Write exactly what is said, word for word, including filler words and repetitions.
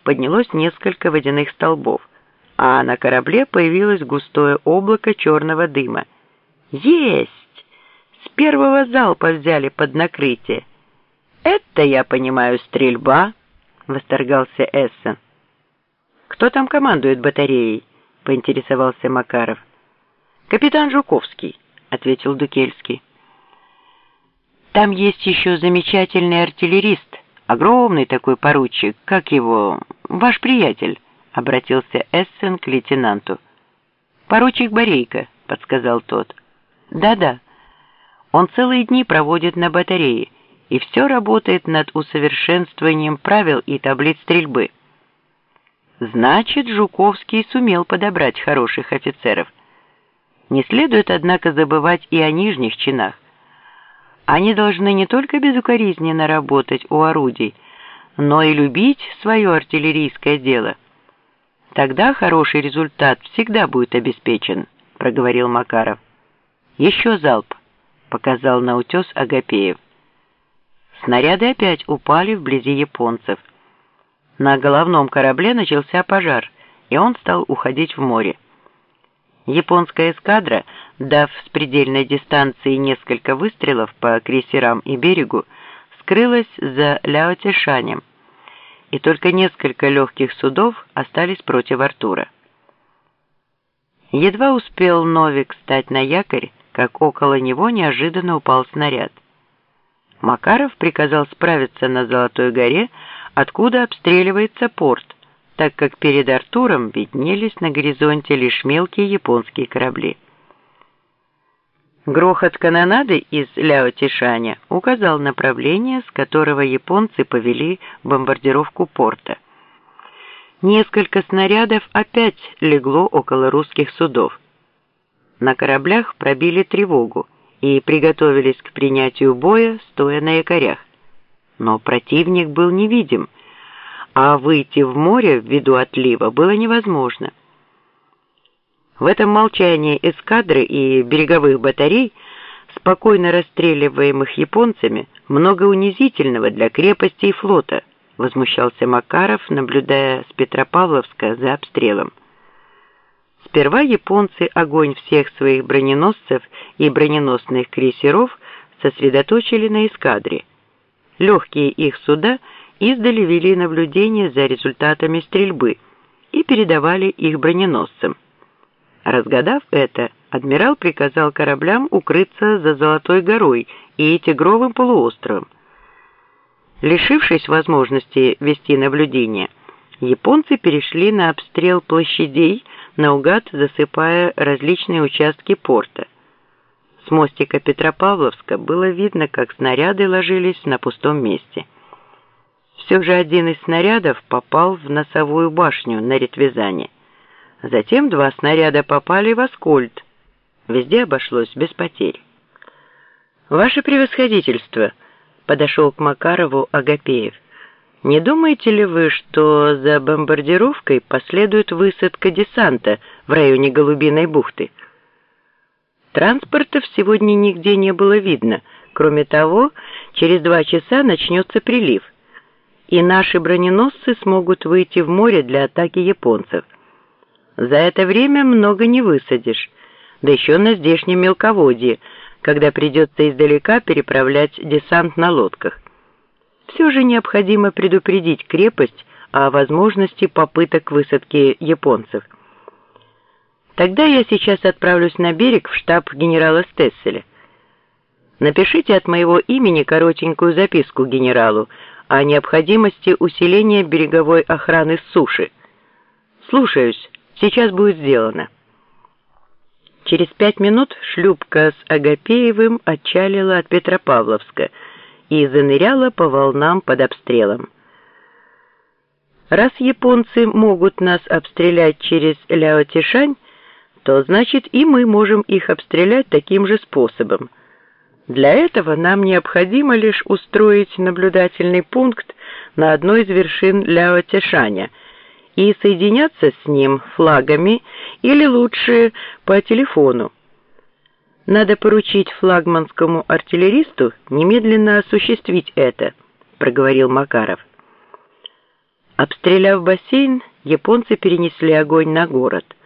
поднялось несколько водяных столбов, а на корабле появилось густое облако черного дыма. «Есть! С первого залпа взяли под накрытие!» «Это, я понимаю, стрельба!» — восторгался Эссен. «Кто там командует батареей?» — поинтересовался Макаров. «Капитан Жуковский», — ответил Дукельский. «Там есть еще замечательный артиллерист, огромный такой поручик, как его, ваш приятель», — обратился Эссен к лейтенанту. «Поручик Борейко», — подсказал тот. «Да-да, он целые дни проводит на батарее и все работает над усовершенствованием правил и таблиц стрельбы». Значит, Жуковский сумел подобрать хороших офицеров. Не следует, однако, забывать и о нижних чинах. Они должны не только безукоризненно работать у орудий, но и любить свое артиллерийское дело. Тогда хороший результат всегда будет обеспечен, проговорил Макаров. Еще залп, показал на утес Агапеев. Снаряды опять упали вблизи японцев. На головном корабле начался пожар, и он стал уходить в море. Японская эскадра, дав с предельной дистанции несколько выстрелов по крейсерам и берегу, скрылась за Ляо-Тишанем, и только несколько легких судов остались против Артура. Едва успел Новик встать на якорь, как около него неожиданно упал снаряд. Макаров приказал справиться на Золотой горе, откуда обстреливается порт, так как перед Артуром виднелись на горизонте лишь мелкие японские корабли. Грохот канонады из Ляо-Тишаня указал направление, с которого японцы повели бомбардировку порта. Несколько снарядов опять легло около русских судов. На кораблях пробили тревогу и приготовились к принятию боя, стоя на якорях. Но противник был невидим, а выйти в море ввиду отлива было невозможно. В этом молчании эскадры и береговых батарей, спокойно расстреливаемых японцами, много унизительного для крепости и флота, возмущался Макаров, наблюдая с Петропавловска за обстрелом. Сперва японцы огонь всех своих броненосцев и броненосных крейсеров сосредоточили на эскадре. Легкие их суда издали вели наблюдение за результатами стрельбы и передавали их броненосцам. Разгадав это, адмирал приказал кораблям укрыться за Золотой горой и Тигровым полуостровом. Лишившись возможности вести наблюдение, японцы перешли на обстрел площадей, наугад засыпая различные участки порта. С мостика Петропавловска было видно, как снаряды ложились на пустом месте. Все же один из снарядов попал в носовую башню на Ретвизане. Затем два снаряда попали в Аскольд. Везде обошлось без потерь. «Ваше превосходительство», — подошел к Макарову Агапеев, «не думаете ли вы, что за бомбардировкой последует высадка десанта в районе Голубиной бухты?» Транспортов сегодня нигде не было видно. Кроме того, через два часа начнется прилив, и наши броненосцы смогут выйти в море для атаки японцев. За это время много не высадишь, да еще на здешнем мелководье, когда придется издалека переправлять десант на лодках. Все же необходимо предупредить крепость о возможности попыток высадки японцев. Тогда я сейчас отправлюсь на берег в штаб генерала Стесселя. Напишите от моего имени коротенькую записку генералу о необходимости усиления береговой охраны с суши. Слушаюсь, сейчас будет сделано. Через пять минут шлюпка с Агапеевым отчалила от Петропавловска и заныряла по волнам под обстрелом. Раз японцы могут нас обстрелять через Ляо-Тишань, то значит и мы можем их обстрелять таким же способом. Для этого нам необходимо лишь устроить наблюдательный пункт на одной из вершин Ляо-Тишаня и соединяться с ним флагами или лучше по телефону. Надо поручить флагманскому артиллеристу немедленно осуществить это, проговорил Макаров. Обстреляв бассейн, японцы перенесли огонь на город.